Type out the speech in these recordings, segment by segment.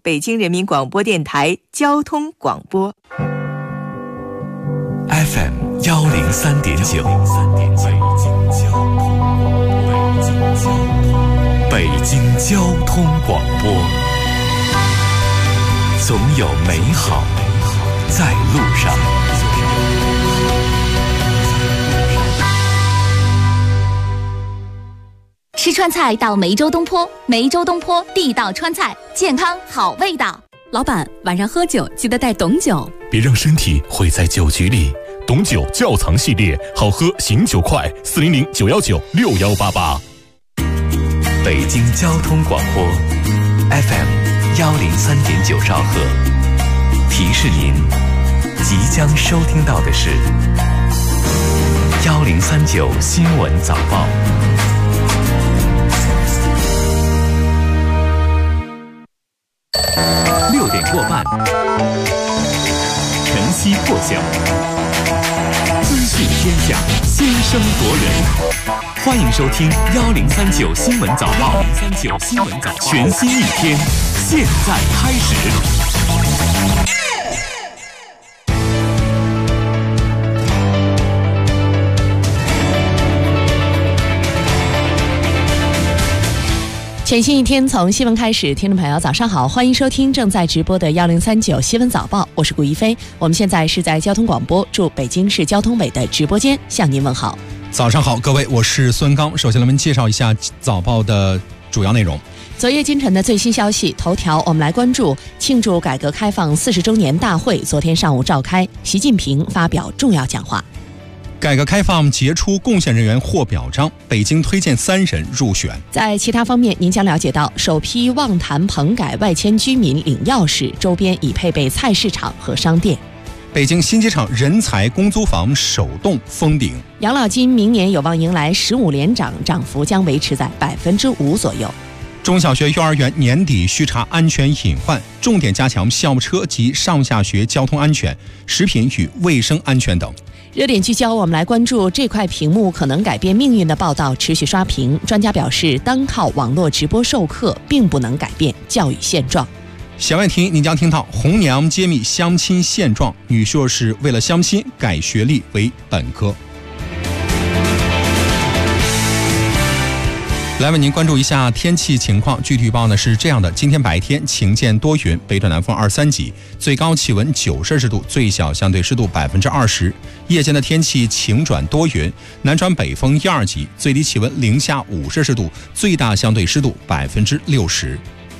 北京人民广播电台交通广播 FM 103.9，北京交通广播，总有美好在路上。 吃川菜到梅州东坡，梅州东坡地道川菜，健康好味道。 老板，晚上喝酒记得带董酒， 别让身体毁在酒局里。董酒窖藏系列，好喝醒酒快，400-919-6188。北京交通广播 FM 103.9兆赫，提示您即将收听到的是1039新闻早报。6点过半，晨曦破晓，资讯天下，先声夺人。欢迎收听1039新闻早报，全新一天，现在开始。 全新一天从新闻开始，听众朋友早上好，欢迎收听正在直播的1039新闻早报，我是顾一飞。我们现在是在交通广播驻北京市交通委的直播间向您问好。 早上好，各位，我是孙刚。首先来我们介绍一下早报的主要内容。 昨夜今晨的最新消息，头条我们来关注庆祝改革开放40周年大会昨天上午召开，习近平发表重要讲话。 改革开放杰出贡献人员获表彰，北京推荐3人入选。 在其他方面，您将了解到首批望坛棚改外迁居民领钥匙，周边已配备菜市场和商店。 北京新机场人才公租房首栋封顶。 养老金明年有望迎来15连涨，涨幅将维持在5%左右。 中小学、幼儿园年底需查安全隐患，重点加强校车及上下学交通安全、食品与卫生安全等。 热点聚焦，我们来关注这块屏幕可能改变命运的报道持续刷屏。专家表示，单靠网络直播授课并不能改变教育现状。 弦外听，您将听到红娘揭秘相亲现状，女硕士为了相亲改学历为本科。来为您关注一下天气情况，具体预报呢是这样的：今天白天晴见多云，北转南风23级，最高气温9摄氏度，最小相对湿度20%。夜间的天气晴转多云，南转北风1、2级，最低气温零下5摄氏度，最大相对湿度60%。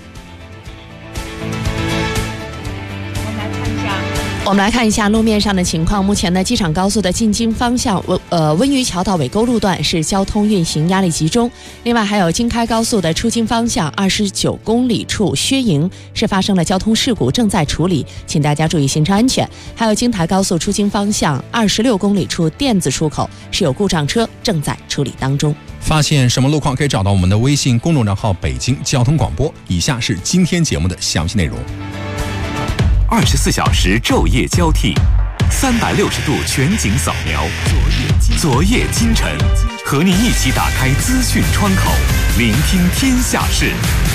我们来看一下路面上的情况。目前呢，机场高速的进京方向温榆桥到尾沟路段是交通运行压力集中。另外还有京开高速的出京方向29公里处薛营是发生了交通事故，正在处理，请大家注意行车安全。还有京台高速出京方向26公里处店子出口是有故障车，正在处理当中。 发现什么路况可以找到我们的微信公众账号北京交通广播。以下是今天节目的详细内容。 24小时昼夜交替，360度全景扫描，昨夜今晨，和您一起打开资讯窗口，聆听天下事。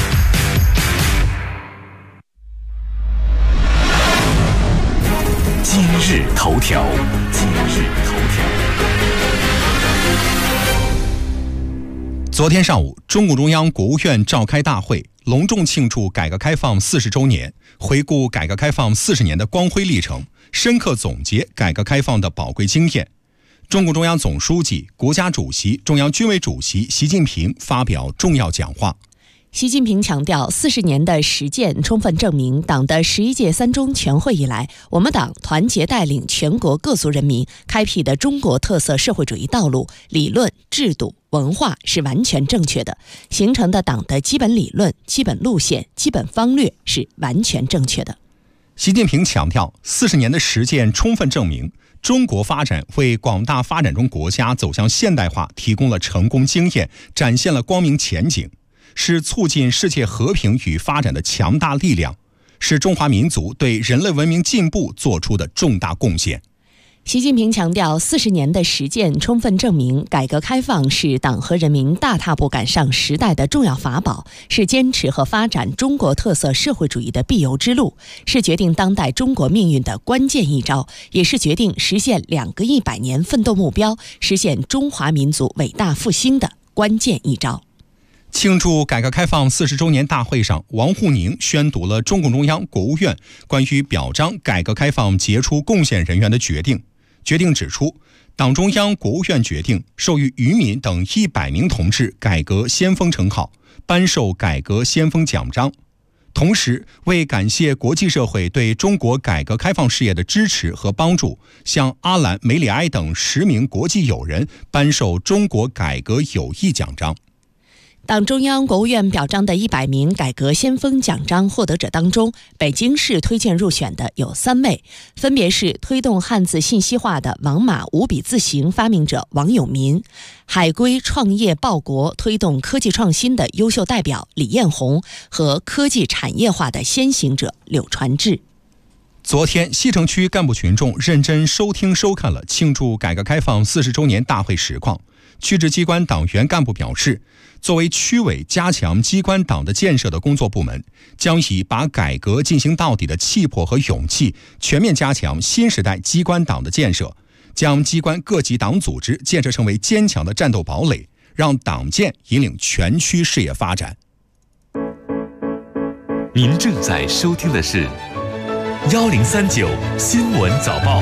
今日头条。 昨天上午，中共中央、国务院召开大会，隆重庆祝改革开放40周年，回顾改革开放40年的光辉历程，深刻总结改革开放的宝贵经验。中共中央总书记、国家主席、中央军委主席习近平发表重要讲话。 习近平强调，40年的实践充分证明，党的11届3中全会以来，我们党团结带领全国各族人民开辟的中国特色社会主义道路，理论、制度、文化是完全正确的，形成的党的基本理论、基本路线、基本方略是完全正确的。 习近平强调，40年的实践充分证明，中国发展为广大发展中国家走向现代化提供了成功经验，展现了光明前景，是促进世界和平与发展的强大力量，是中华民族对人类文明进步做出的重大贡献。 习近平强调，40年的实践充分证明，改革开放是党和人民大踏步赶上时代的重要法宝，是坚持和发展中国特色社会主义的必由之路，是决定当代中国命运的关键一招，也是决定实现2个100年奋斗目标、实现中华民族伟大复兴的关键一招。 庆祝改革开放40周年大会上，王沪宁宣读了中共中央、国务院关于表彰改革开放杰出贡献人员的决定。决定指出，党中央、国务院决定授予于敏等100名同志改革先锋称号，颁授改革先锋奖章。同时，为感谢国际社会对中国改革开放事业的支持和帮助，向阿兰·梅里埃等10名国际友人颁授中国改革友谊奖章。 党中央、国务院表彰的100名改革先锋奖章获得者当中，北京市推荐入选的有3位，分别是推动汉字信息化的王码5笔字形发明者王永民，海归创业报国推动科技创新的优秀代表李彦宏和科技产业化的先行者柳传志。 昨天，西城区干部群众认真收听收看了庆祝改革开放40周年大会实况。区直机关党员干部表示，作为区委加强机关党的建设的工作部门，将以把改革进行到底的气魄和勇气，全面加强新时代机关党的建设，将机关各级党组织建设成为坚强的战斗堡垒，让党建引领全区事业发展。 您正在收听的是1039新闻早报。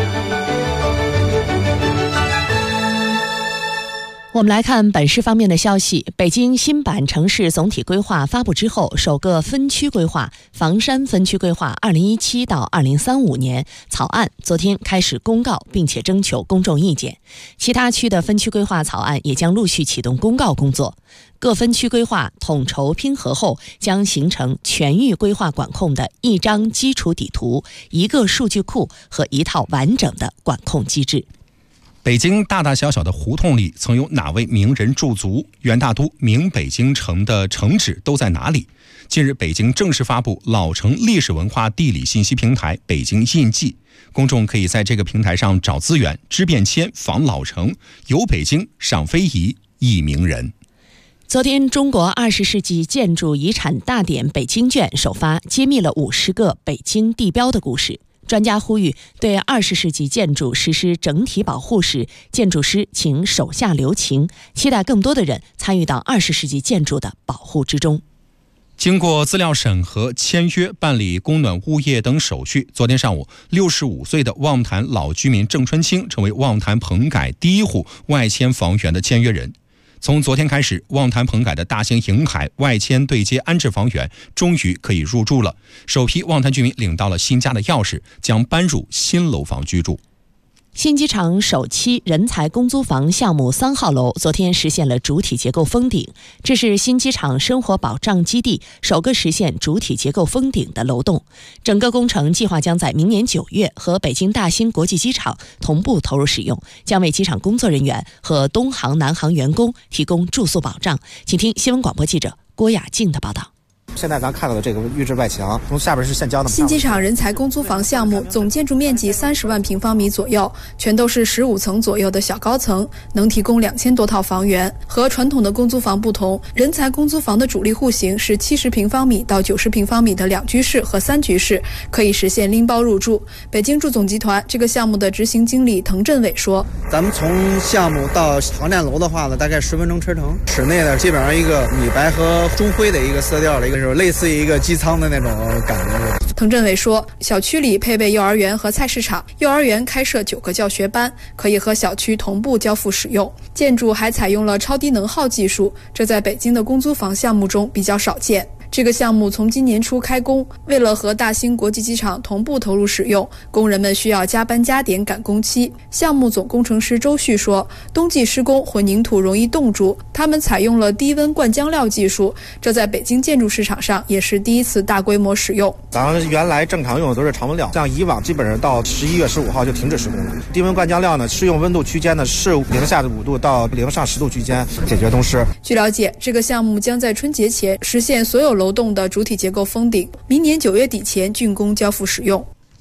我们来看本市方面的消息。北京新版城市总体规划发布之后，首个分区规划房山分区规划2017到2035年草案昨天开始公告，并且征求公众意见。其他区的分区规划草案也将陆续启动公告工作。各分区规划统筹拼合后，将形成全域规划管控的一张基础底图、一个数据库和一套完整的管控机制。 北京大大小小的胡同里曾有哪位名人驻足？元大都明北京城的城址都在哪里？近日，北京正式发布老城历史文化地理信息平台北京印记，公众可以在这个平台上找资源、知变迁、访老城、游北京、赏非遗、忆名人。 昨天，中国20世纪建筑遗产大典北京卷首发，揭秘了50个北京地标的故事。专家呼吁，对20世纪建筑实施整体保护时，建筑师请手下留情，期待更多的人参与到20世纪建筑的保护之中。 经过资料审核、签约、办理供暖物业等手续，昨天上午，65岁的望坛老居民郑春清成为望坛棚改第1户外迁房源的签约人。从昨天开始，望坛棚改的大兴瀛海外迁对接安置房源终于可以入住了。首批望坛居民领到了新家的钥匙，将搬入新楼房居住。 新机场首期人才公租房项目3号楼昨天实现了主体结构封顶，这是新机场生活保障基地首个实现主体结构封顶的楼栋。整个工程计划将在明年9月和北京大兴国际机场同步投入使用，将为机场工作人员和东航、南航员工提供住宿保障。请听新闻广播记者郭雅静的报道。 现在咱看到的这个预制外墙，从下边是现浇的。 新机场人才公租房项目总建筑面积30万平方米左右，全都是15层左右的小高层，能提供2000多套房源。和传统的公租房不同，人才公租房的主力户型是70平方米到90平方米的2居室和3居室，可以实现拎包入住。北京住总集团这个项目的执行经理滕振伟说：“ 咱们从项目到航站楼的话呢，大概10分钟车程。室内呢，基本上一个米白和中灰的一个色调的一个。类似于一个机舱的那种感觉。” 滕振伟说，小区里配备幼儿园和菜市场，幼儿园开设9个教学班，可以和小区同步交付使用。建筑还采用了超低能耗技术，这在北京的公租房项目中比较少见。这个项目从今年初开工，为了和大兴国际机场同步投入使用，工人们需要加班加点赶工期。项目总工程师周旭说，冬季施工混凝土容易冻住，他们采用了低温灌浆料技术，这在北京建筑市场上也是第一次大规模使用。 咱们原来正常用的都是常温料，像以往基本上到11月15号就停止施工了。低温灌浆料呢，适用温度区间呢是0下5度到0上10度区间，解决冬湿。 据了解，这个项目将在春节前实现所有楼栋的主体结构封顶，明年9月底前竣工交付使用。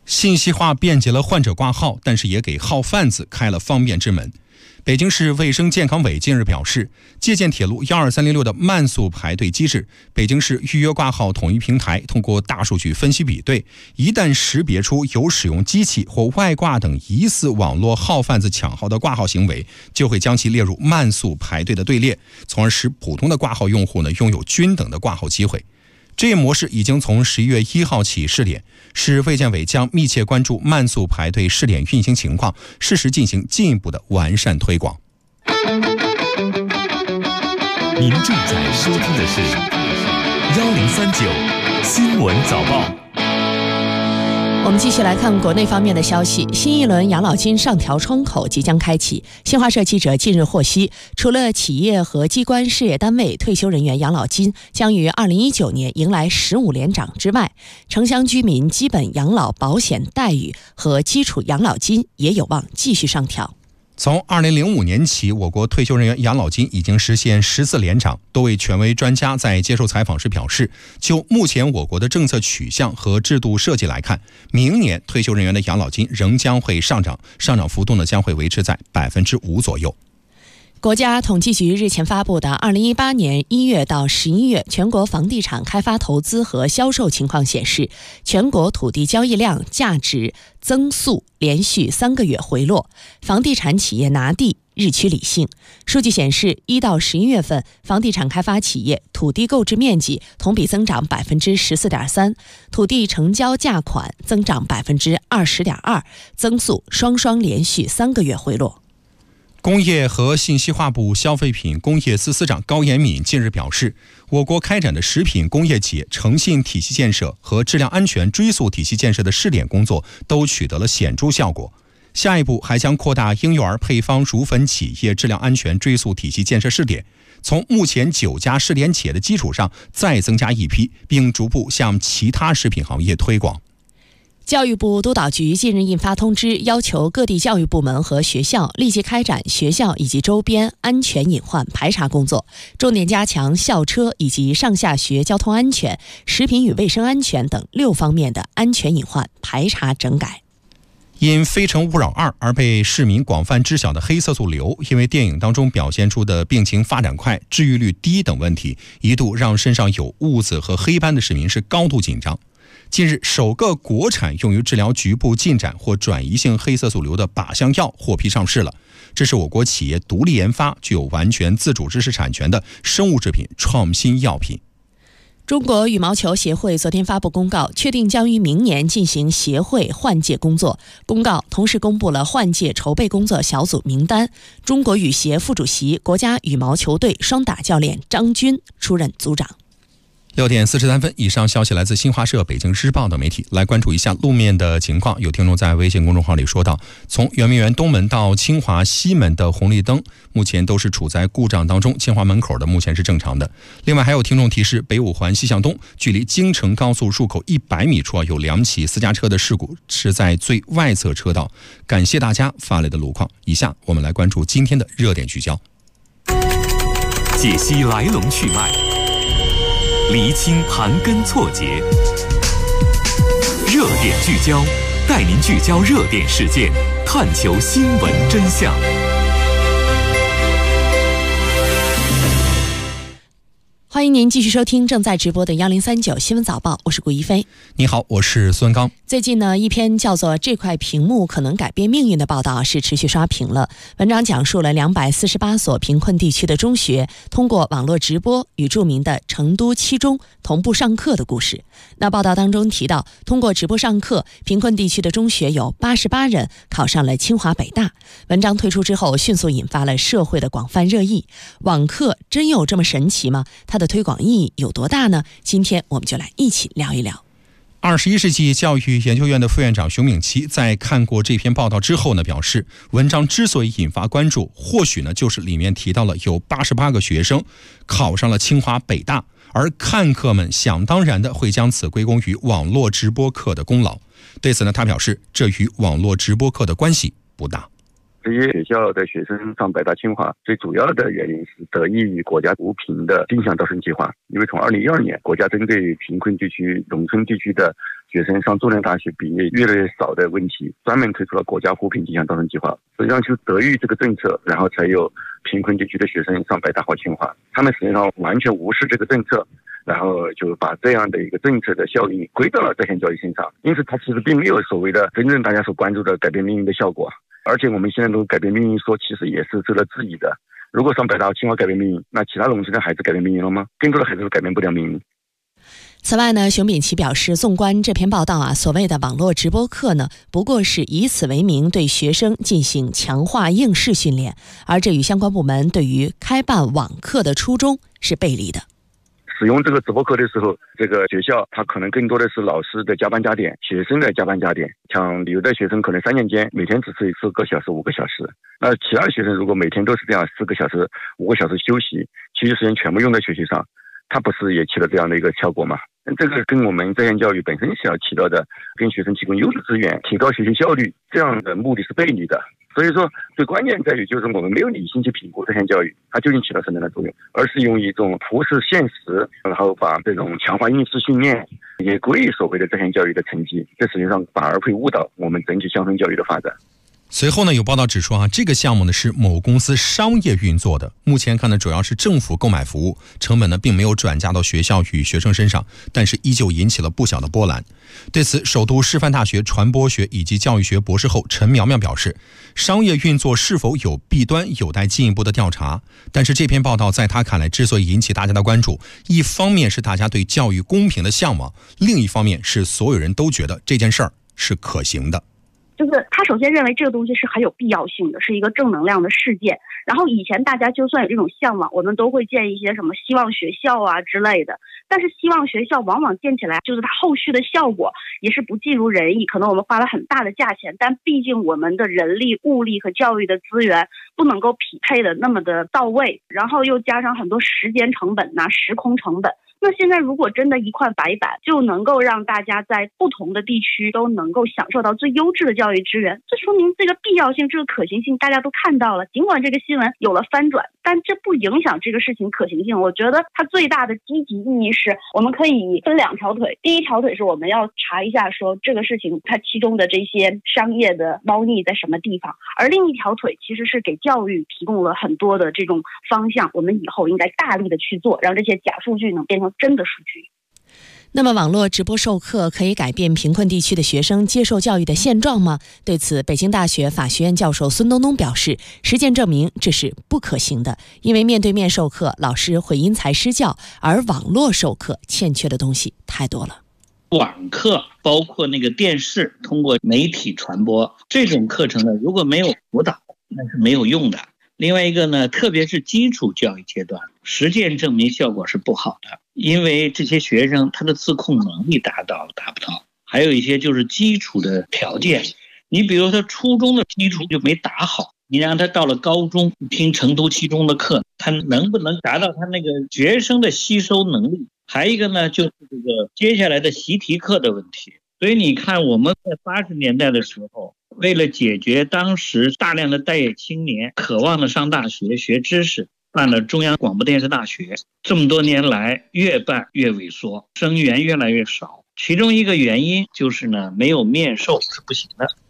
信息化便捷了患者挂号，但是也给号贩子开了方便之门。北京市卫生健康委近日表示，借鉴铁路12306的慢速排队机制，北京市预约挂号统一平台通过大数据分析比对，一旦识别出有使用机器或外挂等疑似网络号贩子抢号的挂号行为，就会将其列入慢速排队的队列，从而使普通的挂号用户拥有均等的挂号机会。这一模式已经从11月1号起试点，市卫健委将密切关注慢速排队试点运行情况，适时进行进一步的完善推广。 您正在收听的是1039新闻早报。 我们继续来看国内方面的消息，新一轮养老金上调窗口即将开启。新华社记者近日获悉，除了企业和机关事业单位退休人员养老金将于2019年迎来15连涨之外，城乡居民基本养老保险待遇和基础养老金也有望继续上调。 从2005年起，我国退休人员养老金已经实现14连涨。多位权威专家在接受采访时表示，就目前我国的政策取向和制度设计来看，明年退休人员的养老金仍将会上涨，上涨幅度呢将会维持在5%左右。 国家统计局日前发布的2018年1月到11月全国房地产开发投资和销售情况显示，全国土地交易量价值增速连续3个月回落，房地产企业拿地日趋理性。数据显示，1到11月份，房地产开发企业土地购置面积同比增长14.3%，土地成交价款增长20.2%，增速双连续3个月回落。 工业和信息化部消费品工业司司长高延敏近日表示，我国开展的食品工业企业诚信体系建设和质量安全追溯体系建设的试点工作都取得了显著效果。下一步还将扩大婴幼儿配方乳粉企业质量安全追溯体系建设试点，从目前9家试点企业的基础上再增加一批，并逐步向其他食品行业推广。 教育部督导局近日印发通知，要求各地教育部门和学校立即开展学校以及周边安全隐患排查工作，重点加强校车以及上下学交通安全、食品与卫生安全等6方面的安全隐患排查整改。 因《非诚勿扰2》而被市民广泛知晓的黑色素瘤，因为电影当中表现出的病情发展快、治愈率低等问题，一度让身上有痦子和黑斑的市民是高度紧张。近日，首个国产用于治疗局部进展或转移性黑色素瘤的靶向药获批上市了。这是我国企业独立研发、具有完全自主知识产权的生物制品创新药品。 中国羽毛球协会昨天发布公告，确定将于明年进行协会换届工作。公告同时公布了换届筹备工作小组名单，中国羽协副主席、国家羽毛球队双打教练张军出任组长。 6点43分，以上消息来自新华社、北京日报等媒体。来关注一下路面的情况。有听众在微信公众号里说到，从圆明园东门到清华西门的红绿灯目前都是处在故障当中，清华门口的目前是正常的。另外还有听众提示，北五环西向东距离京承高速入口100米处有2起私家车的事故，是在最外侧车道。感谢大家发来的路况。以下我们来关注今天的热点聚焦， 解析来龙去脉，厘清盘根错节，热点聚焦，带您聚焦热点事件，探求新闻真相。 欢迎您继续收听正在直播的1039新闻早报，我是顾一飞。 你好，我是孙刚。 最近呢，一篇叫做《这块屏幕可能改变命运》的报道是持续刷屏了。文章讲述了248所贫困地区的中学通过网络直播与著名的成都七中同步上课的故事。那报道当中提到，通过直播上课，贫困地区的中学有88人考上了清华北大。文章推出之后，迅速引发了社会的广泛热议。网课真有这么神奇吗？它的推广意义有多大呢？今天我们就来一起聊一聊。 21世纪教育研究院的副院长熊丙奇在看过这篇报道之后呢，表示文章之所以引发关注，或许呢就是里面提到了有88个学生考上了清华北大，而看客们想当然的会将此归功于网络直播课的功劳。对此呢，他表示这与网络直播课的关系不大。 这些学校的学生上北大清华，最主要的原因是得益于国家扶贫的定向招生计划。因为从2012年，国家针对贫困地区、农村地区的学生上重点大学毕业越来越少的问题，专门推出了国家扶贫定向招生计划。实际上就得益于这个政策，然后才有贫困地区的学生上北大和清华。他们实际上完全无视这个政策，然后就把这样的一个政策的效应归到了在线教育身上。因此它其实并没有所谓的真正大家所关注的改变命运的效果。而且我们现在都改变命运说，其实也是受到质疑的。如果上北大清华改变命运，那其他农村的孩子改变命运了吗？更多的孩子都改变不了命运。 此外呢，熊丙奇表示，纵观这篇报道啊，所谓的网络直播课呢，不过是以此为名对学生进行强化应试训练，而这与相关部门对于开办网课的初衷是背离的。 使用这个直播课的时候，这个学校它可能更多的是老师的加班加点，学生的加班加点。像有的学生可能3年间每天只是4个小时、5个小时，那其他的学生如果每天都是这样4个小时、5个小时休息，其余时间全部用在学习上，它不是也起了这样的一个效果吗？这个跟我们在线教育本身是要起到的，跟学生提供优质资源、提高学习效率这样的目的是背离的。所以说最关键在于就是我们没有理性去评估在线教育它究竟起到什么样的作用，而是用一种忽视现实，然后把这种强化应试训练也归于所谓的在线教育的成绩，这实际上反而会误导我们整体乡村教育的发展。 随后呢，有报道指出这个项目呢是某公司商业运作的，目前看呢主要是政府购买服务，成本呢并没有转嫁到学校与学生身上，但是依旧引起了不小的波澜。对此，首都师范大学传播学以及教育学博士后陈苗苗表示，商业运作是否有弊端有待进一步的调查，但是这篇报道在他看来之所以引起大家的关注，一方面是大家对教育公平的向往，另一方面是所有人都觉得这件事儿是可行的。 就是他首先认为这个东西是很有必要性的，是一个正能量的事件。然后以前大家就算有这种向往，我们都会建一些什么希望学校啊之类的，但是希望学校往往建起来，就是它后续的效果也是不尽如人意。可能我们花了很大的价钱，但毕竟我们的人力、物力和教育的资源不能够匹配的那么的到位，然后又加上很多时间成本时空成本。那现在如果真的一块白板就能够让大家在不同的地区都能够享受到最优质的教育资源，这说明这个必要性、这个可行性大家都看到了。尽管这个新闻有了翻转，但这不影响这个事情可行性。我觉得它最大的积极意义是我们可以分2条腿。第一条腿是我们要查一下说这个事情它其中的这些商业的猫腻在什么地方，而另一条腿其实是给教育提供了很多的这种方向，我们以后应该大力的去做，让这些假数据能变成真的数据。 那么网络直播授课可以改变贫困地区的学生接受教育的现状吗？对此，北京大学法学院教授孙东东表示，实践证明这是不可行的，因为面对面授课，老师会因材施教，而网络授课欠缺的东西太多了。 网课包括那个电视通过媒体传播这种课程呢，如果没有辅导那是没有用的。另外一个呢，特别是基础教育阶段，实践证明效果是不好的，因为这些学生他的自控能力达不到。还有一些就是基础的条件，你比如说初中的基础就没打好，你让他到了高中听成都七中的课，他能不能达到他那个学生的吸收能力？还有一个呢，就是这个接下来的习题课的问题。所以你看，我们在80年代的时候，为了解决当时大量的待业青年渴望的上大学学知识，办了中央广播电视大学。这么多年来越办越萎缩，生源越来越少。其中一个原因就是呢，没有面授是不行的。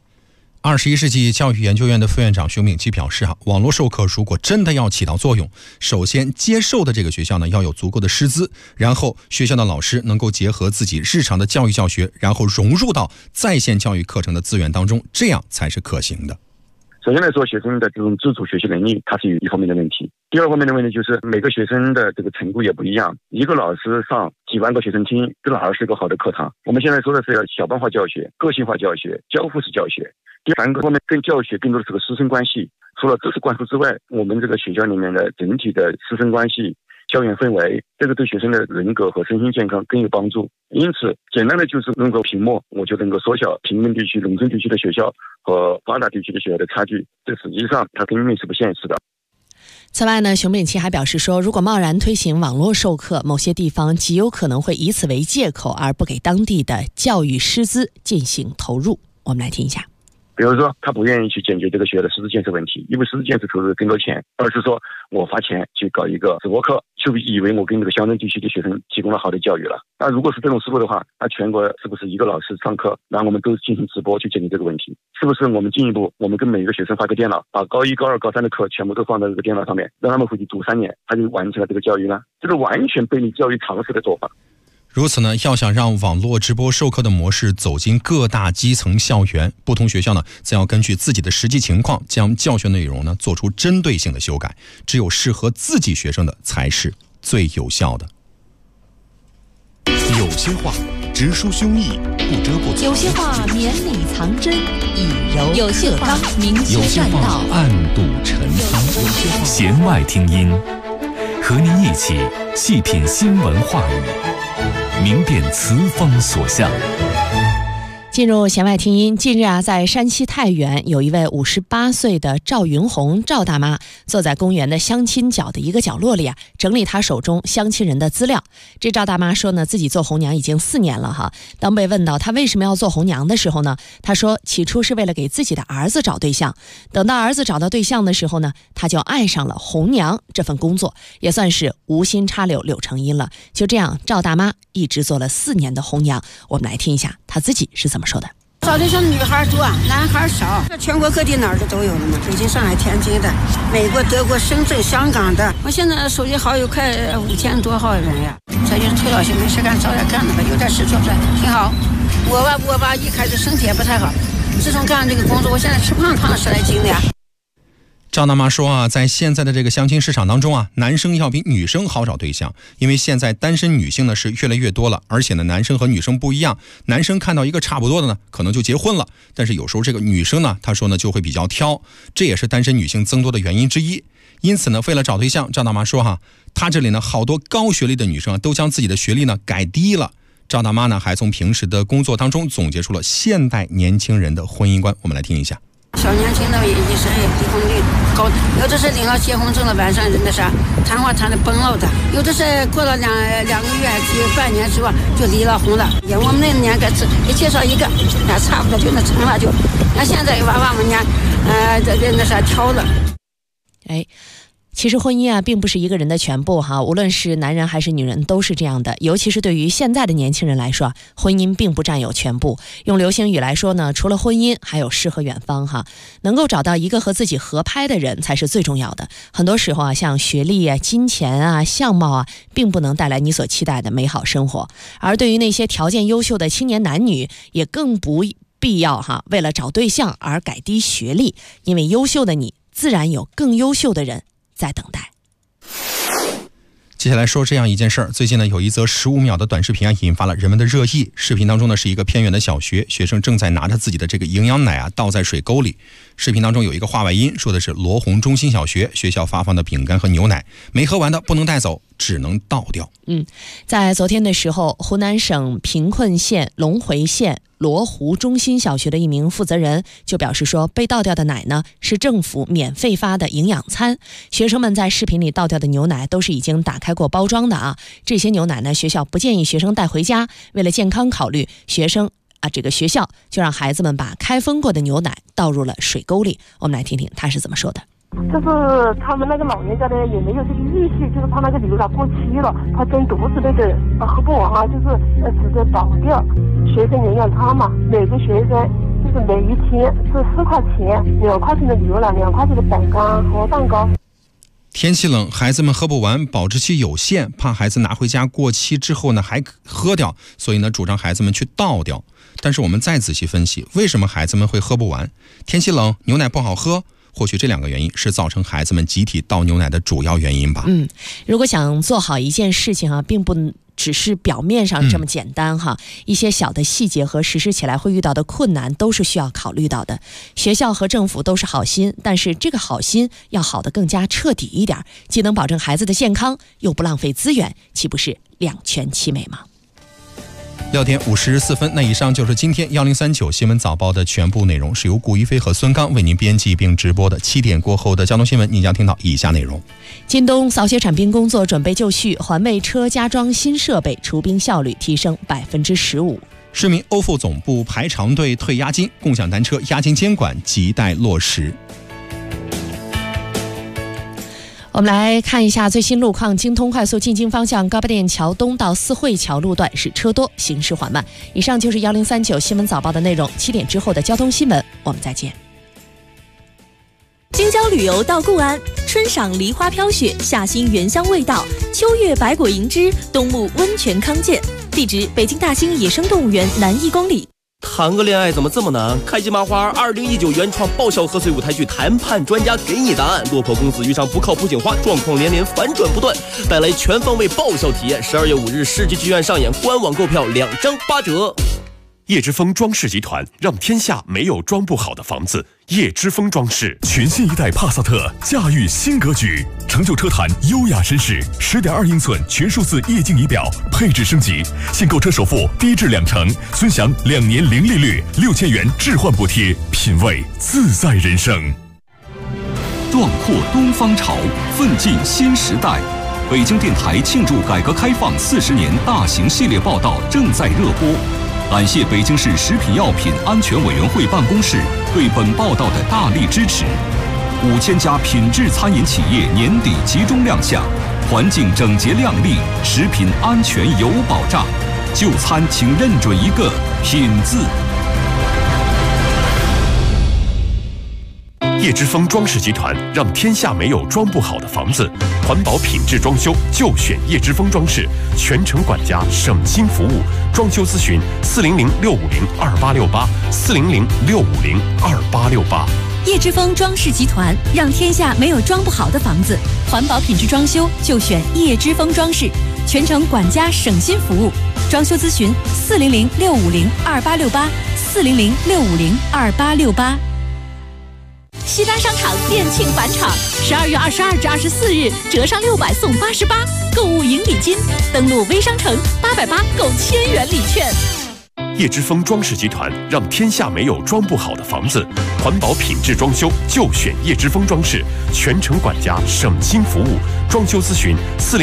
21世纪教育研究院的副院长熊丙奇表示网络授课如果真的要起到作用，首先接受的这个学校呢要有足够的师资，然后学校的老师能够结合自己日常的教育教学，然后融入到在线教育课程的资源当中，这样才是可行的。 首先来说，学生的这种自主学习能力它是有一方面的问题，第二方面的问题就是每个学生的这个程度也不一样，一个老师上几万个学生听，这哪是一个好的课堂？我们现在说的是要小班化教学、个性化教学、交互式教学。第三个方面跟教学更多的是个师生关系，除了知识灌输之外，我们这个学校里面的整体的师生关系、校园氛围，这个对学生的人格和身心健康更有帮助。因此简单的就是能够屏幕，我就能够缩小贫困地区、农村地区的学校和发达地区的学校的差距，这实际上它根本是不现实的。 此外呢，熊丙奇还表示说，如果贸然推行网络授课，某些地方极有可能会以此为借口而不给当地的教育师资进行投入。我们来听一下。 比如说他不愿意去解决这个学校的师资建设问题，因为师资建设投入更多钱，而是说我花钱去搞一个直播课，就以为我跟这个乡镇地区的学生提供了好的教育了。那如果是这种思路的话，那全国是不是一个老师上课，然后我们都进行直播去解决这个问题？是不是我们进一步，我们跟每一个学生发个电脑，把高一、高二、高三的课全部都放在这个电脑上面，让他们回去读3年，他就完成了这个教育呢？这是完全背离教育常识的做法。 如此呢，要想让网络直播授课的模式走进各大基层校园，不同学校呢，则要根据自己的实际情况，将教学内容呢做出针对性的修改。只有适合自己学生的，才是最有效的。 有些话直抒胸臆，不遮不有些话绵里藏针，以柔有些话明有些宣道， 暗度陈仓。弦外听音，和您一起细品新闻话语，明辨词风所向。 进入弦外听音，近日啊，在山西太原有一位58岁的赵云红赵大妈坐在公园的相亲角的一个角落里啊，整理她手中相亲人的资料。这赵大妈说呢，自己做红娘已经4年了哈。当被问到她为什么要做红娘的时候呢，她说起初是为了给自己的儿子找对象，等到儿子找到对象的时候呢，她就爱上了红娘这份工作，也算是无心插柳柳成荫了。就这样，赵大妈一直做了4年的红娘。我们来听一下她自己是怎么说的。 找对象女孩多，男孩少，全国各地哪儿的都有了嘛，北京、上海、天津的，美国、德国、深圳、香港的。我现在手机好友快5000多号人呀。这就是退了休没事干，找点干的吧，有点事做出来挺好。我吧一开始身体也不太好，自从干这个工作，我现在吃胖了10来斤的呀。 赵大妈说啊，在现在的这个相亲市场当中啊，男生要比女生好找对象，因为现在单身女性呢是越来越多了，而且呢，男生和女生不一样，男生看到一个差不多的呢，可能就结婚了，但是有时候这个女生呢，她说呢就会比较挑，这也是单身女性增多的原因之一。因此呢，为了找对象，赵大妈说哈，她这里呢好多高学历的女生啊，都将自己的学历呢改低了。赵大妈呢还从平时的工作当中总结出了现代年轻人的婚姻观，我们来听一下。 小年轻的一生也离婚率高，有的是领了结婚证了，晚上那啥谈话谈的崩了的，有的是过了两个月半年之后就离了婚了。我们那年代也介绍一个，那差不多就那成了就，那现在娃们家那啥挑了。 哎。其实婚姻啊，并不是一个人的全部哈，无论是男人还是女人都是这样的。尤其是对于现在的年轻人来说，婚姻并不占有全部。用流行语来说呢，除了婚姻，还有诗和远方哈。能够找到一个和自己合拍的人才是最重要的。很多时候啊，像学历啊、金钱啊、相貌啊，并不能带来你所期待的美好生活。而对于那些条件优秀的青年男女，也更不必要哈，为了找对象而改低学历，因为优秀的你，自然有更优秀的人在等待。 接下来说这样一件事儿，最近呢有一则15秒的短视频啊，引发了人们的热议。视频当中呢是一个偏远的小学，学生正在拿着自己的这个营养奶啊倒在水沟里。视频当中有一个话外音，说的是罗洪中心小学学校发放的饼干和牛奶，没喝完的不能带走，只能倒掉。 在昨天的时候，湖南省贫困县隆回县罗湖中心小学的一名负责人就表示说，被倒掉的奶呢是政府免费发的营养餐，学生们在视频里倒掉的牛奶都是已经打开过包装的啊。这些牛奶呢，学校不建议学生带回家，为了健康考虑，学校就让孩子们把开封过的牛奶倒入了水沟里。我们来听听他是怎么说的。 就是他们那个老人家呢也没有这个意识，就是他那个牛奶过期了，他真肚子那个喝不完啊，就是直接倒掉。学生营养餐嘛，每个学生就是每一天是4块钱，2块钱的牛奶，2块钱的饼干和蛋糕。 天气冷，孩子们喝不完，保质期有限，怕孩子拿回家过期之后呢还喝掉，所以呢主张孩子们去倒掉。但是我们再仔细分析，为什么孩子们会喝不完？天气冷，牛奶不好喝，或许这2个原因是造成孩子们集体倒牛奶的主要原因吧。 如果想做好一件事情啊，并不只是表面上这么简单哈，一些小的细节和实施起来会遇到的困难都是需要考虑到的。学校和政府都是好心，但是这个好心要好得更加彻底一点，既能保证孩子的健康，又不浪费资源，岂不是两全其美吗 ？6点54分，那以上就是今天1039新闻早报的全部内容，是由顾一飞和孙刚为您编辑并直播的。7点过后的交通新闻，你将听到以下内容： 京东扫雪铲冰工作准备就绪，环卫车加装新设备，除冰效率提升15%。 市民欧付总部排长队退押金，共享单车押金监管亟待落实。 我们来看一下最新路况。京通快速进京方向高碑店桥东到四惠桥路段是车多，行驶缓慢。以上就是1039新闻早报的内容。7点之后的交通新闻，我们再见。 京郊旅游到固安，春赏梨花飘雪，夏欣原香味道，秋月百果银枝，冬沐温泉康健。地址：北京大兴野生动物园南1公里。 谈个恋爱怎么这么难？开心麻花2019原创爆笑贺岁舞台剧《谈判专家》给你答案。落魄公子遇上不靠谱警花，状况连连，反转不断，带来全方位爆笑体验。12月5日世纪剧院上演，官网购票2张8折。 叶之峰装饰集团，让天下没有装不好的房子。叶之峰装饰， 全新一代帕萨特驾驭新格局，成就车坛优雅绅士。10.2英寸全数字液晶仪表，配置升级，现购车首付低至2成，尊享2年零利率，6000元置换补贴，品味自在人生。 壮阔东方潮，奋进新时代。北京电台庆祝改革开放40年大型系列报道正在热播。感谢北京市食品药品安全委员会办公室对本报道的大力支持。5000家品质餐饮企业年底集中亮相，环境整洁亮丽，食品安全有保障。就餐请认准一个品字。叶之峰装饰集团，让天下没有装不好的房子。环保品质装修就选叶之峰装饰，全程管家，省心服务。装修咨询400-650-2868，400-650-2868。 叶之峰装饰集团，让天下没有装不好的房子。环保品质装修就选叶之峰装饰，全程管家，省心服务。装修咨询400-650-2868，400-650-2868。西单商场店庆返场，12月22至24日折上600送88，购物赢礼金。登录微商城880购1000元礼券。 叶之峰装饰集团，让天下没有装不好的房子。环保品质装修就选叶之峰装饰，全程管家，省心服务。装修咨询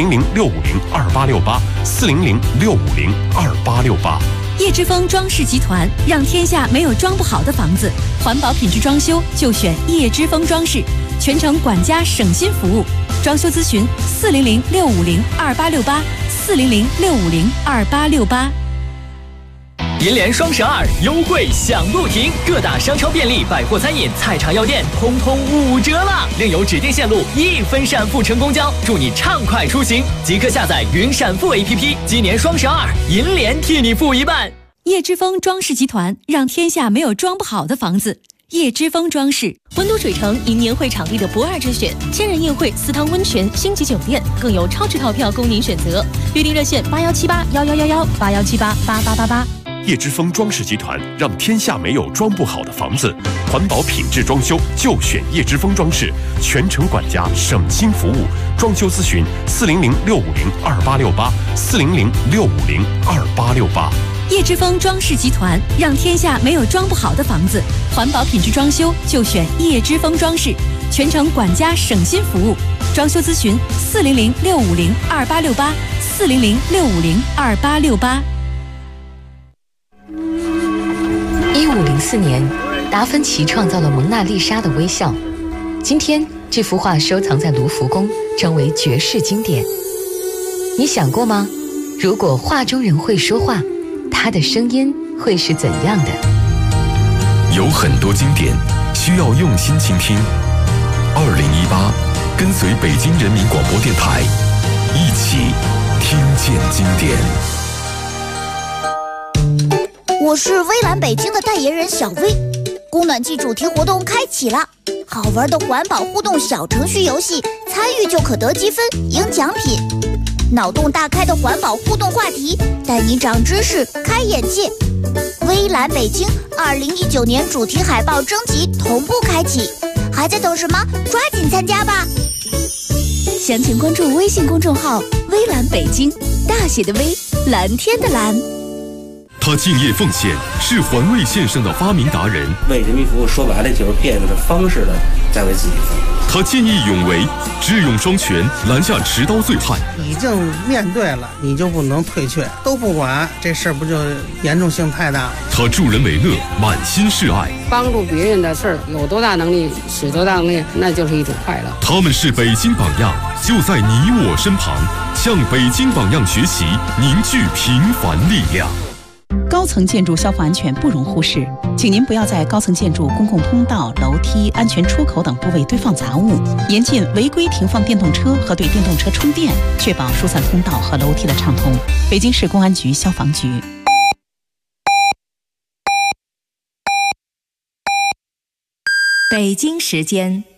400-650-2868，400-650-2868。 叶之峰装饰集团，让天下没有装不好的房子。环保品质装修就选叶之峰装饰，全程管家，省心服务。装修咨询400-650-2868，400-650-2868。 银联双12优惠享不停，各大商超、便利、百货、餐饮、菜场、药店通通5折了，另有指定线路1分闪付乘公交，祝你畅快出行！即刻下载云闪付 APP， 今年双12银联替你付一半。 叶之峰装饰集团，让天下没有装不好的房子。叶之峰装饰，温都水城迎年会场地的不二之选，千人宴会、私汤温泉、星级酒店，更有超值套票供您选择。预订热线81781111，81788888。 叶之峰装饰集团，让天下没有装不好的房子。环保品质装修就选叶之峰装饰，全程管家，省心服务。装修咨询400-650-2868，400-650-2868。 叶之峰装饰集团，让天下没有装不好的房子。环保品质装修就选叶之峰装饰，全程管家，省心服务。装修咨询400-650-2868，400-650-2868。 1504年，达芬奇创造了蒙娜丽莎的微笑。今天，这幅画收藏在卢浮宫，成为绝世经典。你想过吗？如果画中人会说话，他的声音会是怎样的？ 有很多经典需要用心倾听。2018，跟随北京人民广播电台，一起听见经典。 我是微蓝北京的代言人小薇，供暖季主题活动开启了，好玩的环保互动小程序游戏，参与就可得积分赢奖品。脑洞大开的环保互动话题，带你长知识开眼界。微蓝北京2019年主题海报征集同步开启，还在等什么？抓紧参加吧！ 详情关注微信公众号微蓝北京，大写的微，蓝天的蓝。 他敬业奉献，是环卫线上的发明达人。 为人民服务，说白了就是变着方式的在为自己服务。 他见义勇为，智勇双全，拦下持刀醉汉。 已经面对了，你就不能退却，都不管，这事儿不就严重性太大了？ 他助人为乐，满心是爱， 帮助别人的事儿，有多大能力使多大能力，那就是一种快乐。 他们是北京榜样，就在你我身旁，向北京榜样学习，凝聚平凡力量。 高层建筑消防安全不容忽视，请您不要在高层建筑公共通道、楼梯、安全出口等部位堆放杂物，严禁违规停放电动车和对电动车充电，确保疏散通道和楼梯的畅通。北京市公安局消防局。 北京时间